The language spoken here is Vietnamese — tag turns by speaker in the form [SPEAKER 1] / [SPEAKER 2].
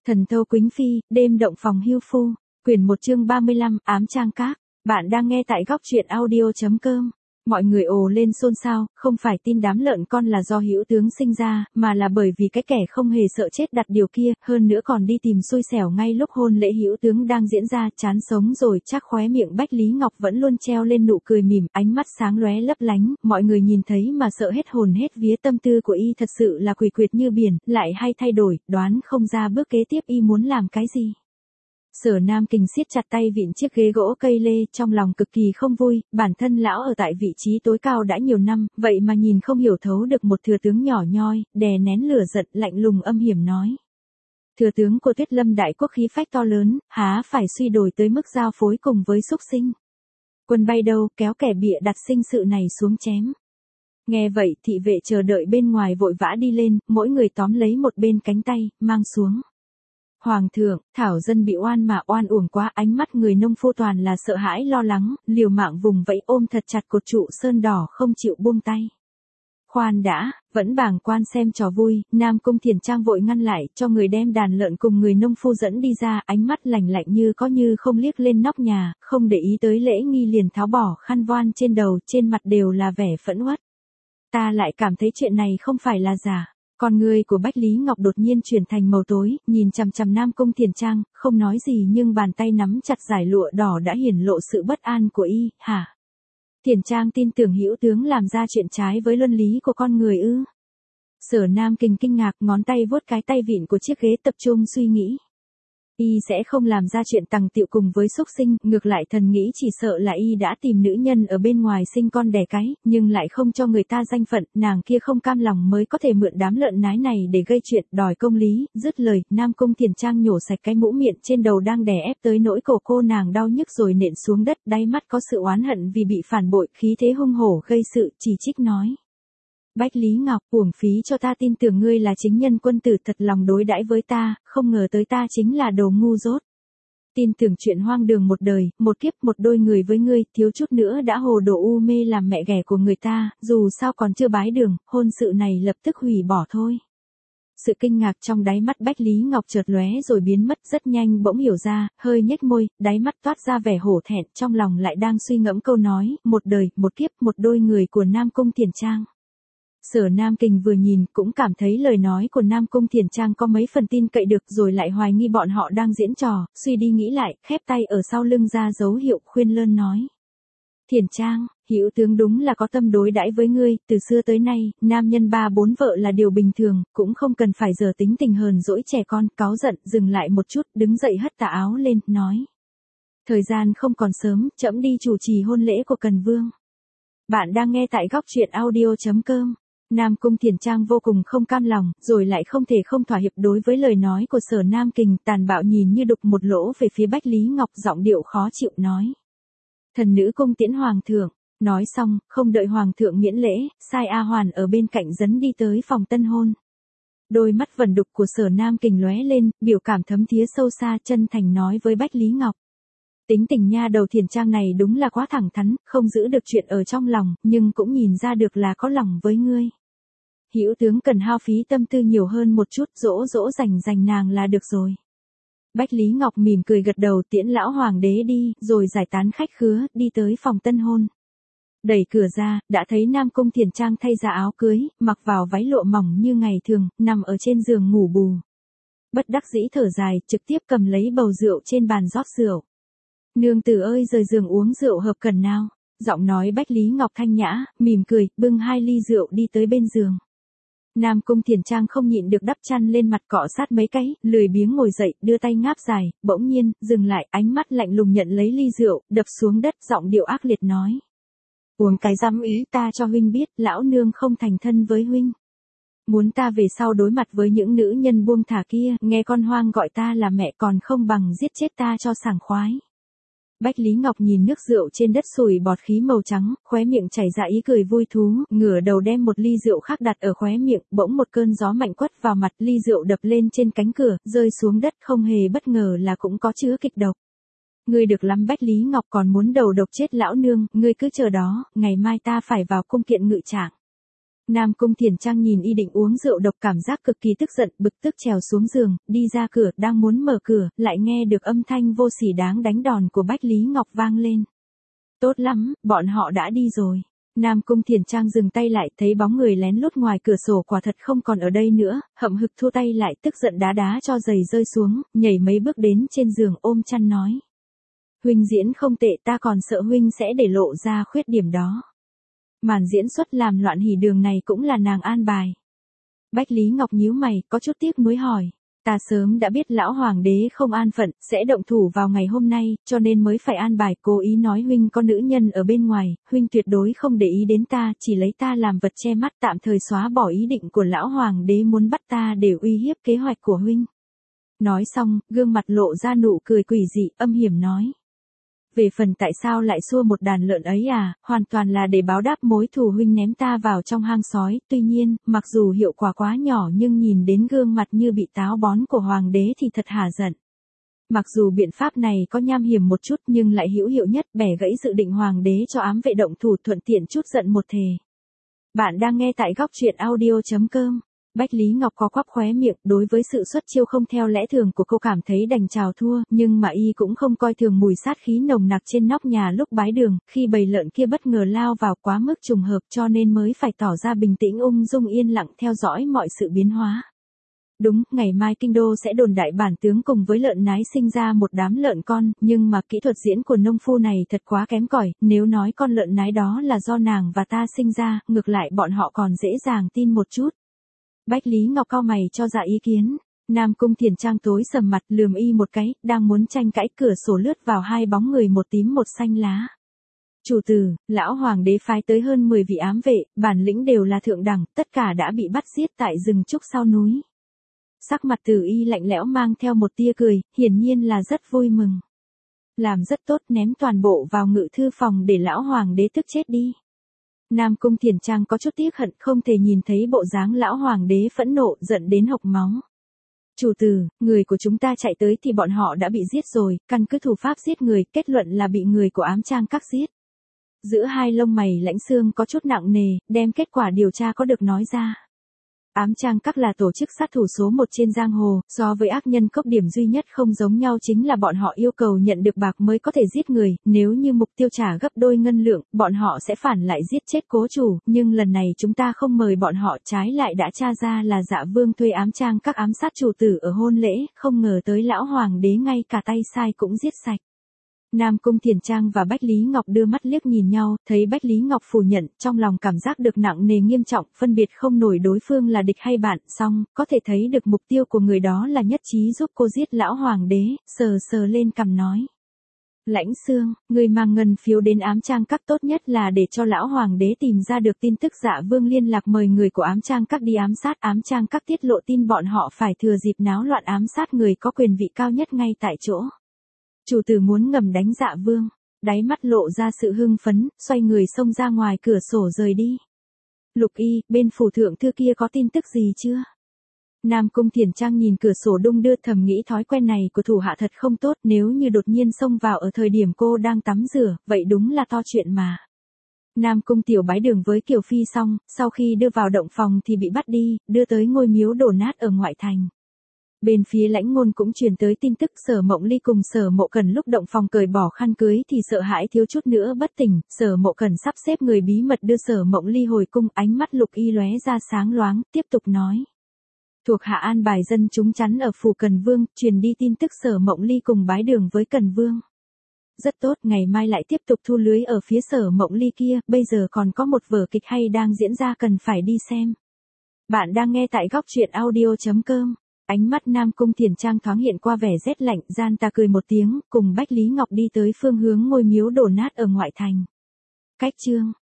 [SPEAKER 1] Thần thâu Quýnh Phi, đêm động phòng hưu phu, quyển 1 chương 35, ám trang các. Bạn đang nghe tại góc truyện audio.com. Mọi người ồ lên xôn xao, không phải tin đám lợn con là do Hữu tướng sinh ra, mà là bởi vì cái kẻ không hề sợ chết đặt điều kia, hơn nữa còn đi tìm xui xẻo ngay lúc hôn lễ Hữu tướng đang diễn ra, chán sống rồi. Chắc khóe miệng Bách Lý Ngọc vẫn luôn treo lên nụ cười mỉm, ánh mắt sáng lóe lấp lánh, mọi người nhìn thấy mà sợ hết hồn hết vía. Tâm tư của y thật sự là quỷ quyệt như biển, lại hay thay đổi, đoán không ra bước kế tiếp y muốn làm cái gì. Sở Nam Kình siết chặt tay vịn chiếc ghế gỗ cây lê, trong lòng cực kỳ không vui, bản thân lão ở tại vị trí tối cao đã nhiều năm, vậy mà nhìn không hiểu thấu được một thừa tướng nhỏ nhoi, đè nén lửa giận, lạnh lùng âm hiểm nói. Thừa tướng của Tuyết Lâm đại quốc khí phách to lớn, há phải suy đồi tới mức giao phối cùng với súc sinh. Quân bay đâu, kéo kẻ bịa đặt sinh sự này xuống chém. Nghe vậy thị vệ chờ đợi bên ngoài vội vã đi lên, mỗi người tóm lấy một bên cánh tay, mang xuống. Hoàng thượng, thảo dân bị oan mà oan uổng quá, ánh mắt người nông phu toàn là sợ hãi lo lắng, liều mạng vùng vẫy ôm thật chặt cột trụ sơn đỏ không chịu buông tay. Khoan đã, vẫn bàng quan xem trò vui, Nam Cung Thiền Trang vội ngăn lại, cho người đem đàn lợn cùng người nông phu dẫn đi ra, ánh mắt lạnh lạnh như có như không liếc lên nóc nhà, không để ý tới lễ nghi liền tháo bỏ khăn voan trên đầu, trên mặt đều là vẻ phẫn uất. Ta lại cảm thấy chuyện này không phải là giả. Con người của Bách Lý Ngọc đột nhiên chuyển thành màu tối, nhìn chằm chằm Nam Cung Thiền Trang, không nói gì nhưng bàn tay nắm chặt dải lụa đỏ đã hiển lộ sự bất an của y, hả? Thiền Trang tin tưởng Hữu tướng làm ra chuyện trái với luân lý của con người ư? Sở Nam Kình kinh ngạc, ngón tay vuốt cái tay vịn của chiếc ghế tập trung suy nghĩ. Y sẽ không làm ra chuyện tằng tiệu cùng với súc sinh, ngược lại thần nghĩ chỉ sợ là y đã tìm nữ nhân ở bên ngoài sinh con đẻ cái, nhưng lại không cho người ta danh phận, nàng kia không cam lòng mới có thể mượn đám lợn nái này để gây chuyện, đòi công lý. Dứt lời, Nam Cung Thiền Trang nhổ sạch cái mũ miệng trên đầu đang đè ép tới nỗi cổ cô nàng đau nhức rồi nện xuống đất, đáy mắt có sự oán hận vì bị phản bội, khí thế hung hổ gây sự, chỉ trích nói. Bách Lý Ngọc, uổng phí cho ta tin tưởng ngươi là chính nhân quân tử, thật lòng đối đãi với ta, không ngờ tới ta chính là đồ ngu dốt. Tin tưởng chuyện hoang đường một đời, một kiếp một đôi người với ngươi, thiếu chút nữa đã hồ đồ u mê làm mẹ ghẻ của người ta, dù sao còn chưa bái đường, hôn sự này lập tức hủy bỏ thôi. Sự kinh ngạc trong đáy mắt Bách Lý Ngọc chợt lóe rồi biến mất, rất nhanh bỗng hiểu ra, hơi nhếch môi, đáy mắt toát ra vẻ hổ thẹn, trong lòng lại đang suy ngẫm câu nói, một đời, một kiếp, một đôi người của Nam Cung Thiền Trang. Sở Nam Kình vừa nhìn cũng cảm thấy lời nói của Nam Cung Thiền Trang có mấy phần tin cậy được, rồi lại hoài nghi bọn họ đang diễn trò, suy đi nghĩ lại, khép tay ở sau lưng ra dấu hiệu khuyên lơn nói. Thiền Trang, Hữu tướng đúng là có tâm đối đãi với ngươi, từ xưa tới nay, nam nhân 3-4 vợ là điều bình thường, cũng không cần phải giờ tính tình hờn dỗi trẻ con. Cáu giận, dừng lại một chút, đứng dậy hất tà áo lên, nói. Thời gian không còn sớm, trẫm đi chủ trì hôn lễ của Cần Vương. Bạn đang nghe tại góc truyện audio.com. Nam Cung Thiền Trang vô cùng không cam lòng, rồi lại không thể không thỏa hiệp đối với lời nói của Sở Nam Kình, tàn bạo nhìn như đục một lỗ về phía Bách Lý Ngọc, giọng điệu khó chịu nói. Thần nữ cung tiễn hoàng thượng. Nói xong, không đợi hoàng thượng miễn lễ, sai A Hoàn ở bên cạnh dẫn đi tới phòng tân hôn. Đôi mắt vẩn đục của Sở Nam Kình lóe lên, biểu cảm thấm thía sâu xa, chân thành nói với Bách Lý Ngọc. Tính tình nha đầu Thiền Trang này đúng là quá thẳng thắn, không giữ được chuyện ở trong lòng, nhưng cũng nhìn ra được là có lòng với ngươi. Hữu tướng cần hao phí tâm tư nhiều hơn một chút, dỗ dỗ dành nàng là được rồi. Bách Lý Ngọc mỉm cười gật đầu, tiễn lão hoàng đế đi, rồi giải tán khách khứa, đi tới phòng tân hôn. Đẩy cửa ra, đã thấy Nam Cung Thiền Trang thay ra áo cưới, mặc vào váy lụa mỏng như ngày thường, nằm ở trên giường ngủ bù. Bất đắc dĩ thở dài, trực tiếp cầm lấy bầu rượu trên bàn rót rượu. Nương tử ơi, rời giường uống rượu hợp cần nào. Giọng nói Bách Lý Ngọc thanh nhã, mỉm cười, bưng 2 ly rượu đi tới bên giường. Nam Cung Thiền Trang không nhịn được đắp chăn lên mặt, cọ sát mấy cái, lười biếng ngồi dậy, đưa tay ngáp dài, bỗng nhiên, dừng lại, ánh mắt lạnh lùng nhận lấy ly rượu, đập xuống đất, giọng điệu ác liệt nói. Uống cái dám ý, ta cho huynh biết, lão nương không thành thân với huynh. Muốn ta về sau đối mặt với những nữ nhân buông thả kia, nghe con hoang gọi ta là mẹ còn không bằng giết chết ta cho sảng khoái. Bách Lý Ngọc nhìn nước rượu trên đất sủi bọt khí màu trắng, khóe miệng chảy ra ý cười vui thú, ngửa đầu đem một ly rượu khác đặt ở khóe miệng, bỗng một cơn gió mạnh quất vào mặt, ly rượu đập lên trên cánh cửa, rơi xuống đất, không hề bất ngờ là cũng có chứa kịch độc. Ngươi được lắm Bách Lý Ngọc, còn muốn đầu độc chết lão nương, ngươi cứ chờ đó, ngày mai ta phải vào cung kiện ngự trạng. Nam Cung Thiền Trang nhìn y định uống rượu độc, cảm giác cực kỳ tức giận, bực tức trèo xuống giường, đi ra cửa, đang muốn mở cửa, lại nghe được âm thanh vô sỉ đáng đánh đòn của Bách Lý Ngọc vang lên. Tốt lắm, bọn họ đã đi rồi. Nam Cung Thiền Trang dừng tay lại, thấy bóng người lén lút ngoài cửa sổ quả thật không còn ở đây nữa, hậm hực thua tay lại, tức giận đá đá cho giày rơi xuống, nhảy mấy bước đến trên giường ôm chăn nói. Huynh diễn không tệ, ta còn sợ huynh sẽ để lộ ra khuyết điểm đó. Màn diễn xuất làm loạn hỉ đường này cũng là nàng an bài. Bách Lý Ngọc nhíu mày, có chút tiếc nuối hỏi. Ta sớm đã biết lão hoàng đế không an phận, sẽ động thủ vào ngày hôm nay, cho nên mới phải an bài, cố ý nói huynh có nữ nhân ở bên ngoài, huynh tuyệt đối không để ý đến ta, chỉ lấy ta làm vật che mắt, tạm thời xóa bỏ ý định của lão hoàng đế muốn bắt ta để uy hiếp kế hoạch của huynh. Nói xong, gương mặt lộ ra nụ cười quỷ dị, âm hiểm nói. Về phần tại sao lại xua một đàn lợn ấy à, hoàn toàn là để báo đáp mối thù huynh ném ta vào trong hang sói, tuy nhiên, mặc dù hiệu quả quá nhỏ nhưng nhìn đến gương mặt như bị táo bón của hoàng đế thì thật hả giận. Mặc dù biện pháp này có nham hiểm một chút nhưng lại hữu hiệu nhất, bẻ gãy dự định hoàng đế cho ám vệ động thủ, thuận tiện chút giận một thề. Bạn đang nghe tại góc truyện audio.com. Bách Lý Ngọc có quắp khóe miệng, đối với sự xuất chiêu không theo lẽ thường của cô cảm thấy đành chào thua, nhưng mà y cũng không coi thường mùi sát khí nồng nặc trên nóc nhà lúc bái đường, khi bầy lợn kia bất ngờ lao vào quá mức trùng hợp cho nên mới phải tỏ ra bình tĩnh ung dung yên lặng theo dõi mọi sự biến hóa. Đúng, ngày mai kinh đô sẽ đồn đại bản tướng cùng với lợn nái sinh ra một đám lợn con, nhưng mà kỹ thuật diễn của nông phu này thật quá kém cỏi, nếu nói con lợn nái đó là do nàng và ta sinh ra, ngược lại bọn họ còn dễ dàng tin một chút. Bách Lý Ngọc cau mày cho ra ý kiến. Nam Cung Thiền Trang tối sầm mặt lườm y một cái, đang muốn tranh cãi, cửa sổ lướt vào hai bóng người một tím một xanh lá. Chủ tử, lão hoàng đế phái tới hơn 10 vị ám vệ, bản lĩnh đều là thượng đẳng, tất cả đã bị bắt giết tại rừng trúc sau núi. Sắc mặt Tử Y lạnh lẽo mang theo một tia cười, hiển nhiên là rất vui mừng. Làm rất tốt, ném toàn bộ vào ngự thư phòng để lão hoàng đế tức chết đi. Nam Cung Thiền Trang có chút tiếc hận, không thể nhìn thấy bộ dáng lão hoàng đế phẫn nộ, giận đến hộc máu. Chủ tử, người của chúng ta chạy tới thì bọn họ đã bị giết rồi, căn cứ thủ pháp giết người, kết luận là bị người của ám trang các giết. Giữa hai lông mày lãnh xương có chút nặng nề, đem kết quả điều tra có được nói ra. Ám trang các là tổ chức sát thủ số 1 trên giang hồ, so với ác nhân cốc điểm duy nhất không giống nhau chính là bọn họ yêu cầu nhận được bạc mới có thể giết người, nếu như mục tiêu trả gấp đôi ngân lượng, bọn họ sẽ phản lại giết chết cố chủ, nhưng lần này chúng ta không mời bọn họ, trái lại đã tra ra là Dạ Vương thuê ám trang các ám sát chủ tử ở hôn lễ, không ngờ tới lão hoàng đế ngay cả tay sai cũng giết sạch. Nam Cung Thiền Trang và Bách Lý Ngọc đưa mắt liếc nhìn nhau, thấy Bách Lý Ngọc phủ nhận, trong lòng cảm giác được nặng nề nghiêm trọng, phân biệt không nổi đối phương là địch hay bạn, song có thể thấy được mục tiêu của người đó là nhất trí giúp cô giết lão hoàng đế, sờ sờ lên cằm nói. Lãnh Xương, người mang ngân phiếu đến ám trang các tốt nhất là để cho lão hoàng đế tìm ra được tin tức Dạ Vương liên lạc mời người của ám trang các đi ám sát, ám trang các tiết lộ tin bọn họ phải thừa dịp náo loạn ám sát người có quyền vị cao nhất ngay tại chỗ. Chủ tử muốn ngầm đánh Dạ Vương, đáy mắt lộ ra sự hưng phấn, xoay người xông ra ngoài cửa sổ rời đi. Lục Y, bên phủ thượng thư kia có tin tức gì chưa? Nam Cung Thiền Trang nhìn cửa sổ đung đưa, thầm nghĩ thói quen này của thủ hạ thật không tốt, nếu như đột nhiên xông vào ở thời điểm cô đang tắm rửa, vậy đúng là to chuyện mà. Nam Cung Tiểu bái đường với Kiều Phi xong, sau khi đưa vào động phòng thì bị bắt đi, đưa tới ngôi miếu đổ nát ở ngoại thành. Bên phía Lãnh Ngôn cũng truyền tới tin tức Sở Mộng Ly cùng Sở Mộ Cần lúc động phòng cởi bỏ khăn cưới thì sợ hãi thiếu chút nữa bất tỉnh, Sở Mộ Cần sắp xếp người bí mật đưa Sở Mộng Ly hồi cung, ánh mắt Lục Y lóe ra sáng loáng, tiếp tục nói. Thuộc hạ an bài dân chúng chắn ở phủ Cần Vương, truyền đi tin tức Sở Mộng Ly cùng bái đường với Cần Vương. Rất tốt, ngày mai lại tiếp tục thu lưới ở phía Sở Mộng Ly kia, bây giờ còn có một vở kịch hay đang diễn ra cần phải đi xem. Bạn đang nghe tại góc truyện audio.com. Ánh mắt Nam Cung Thiền Trang thoáng hiện qua vẻ rét lạnh, gian ta cười một tiếng, cùng Bách Lý Ngọc đi tới phương hướng ngôi miếu đổ nát ở ngoại thành. Cách chương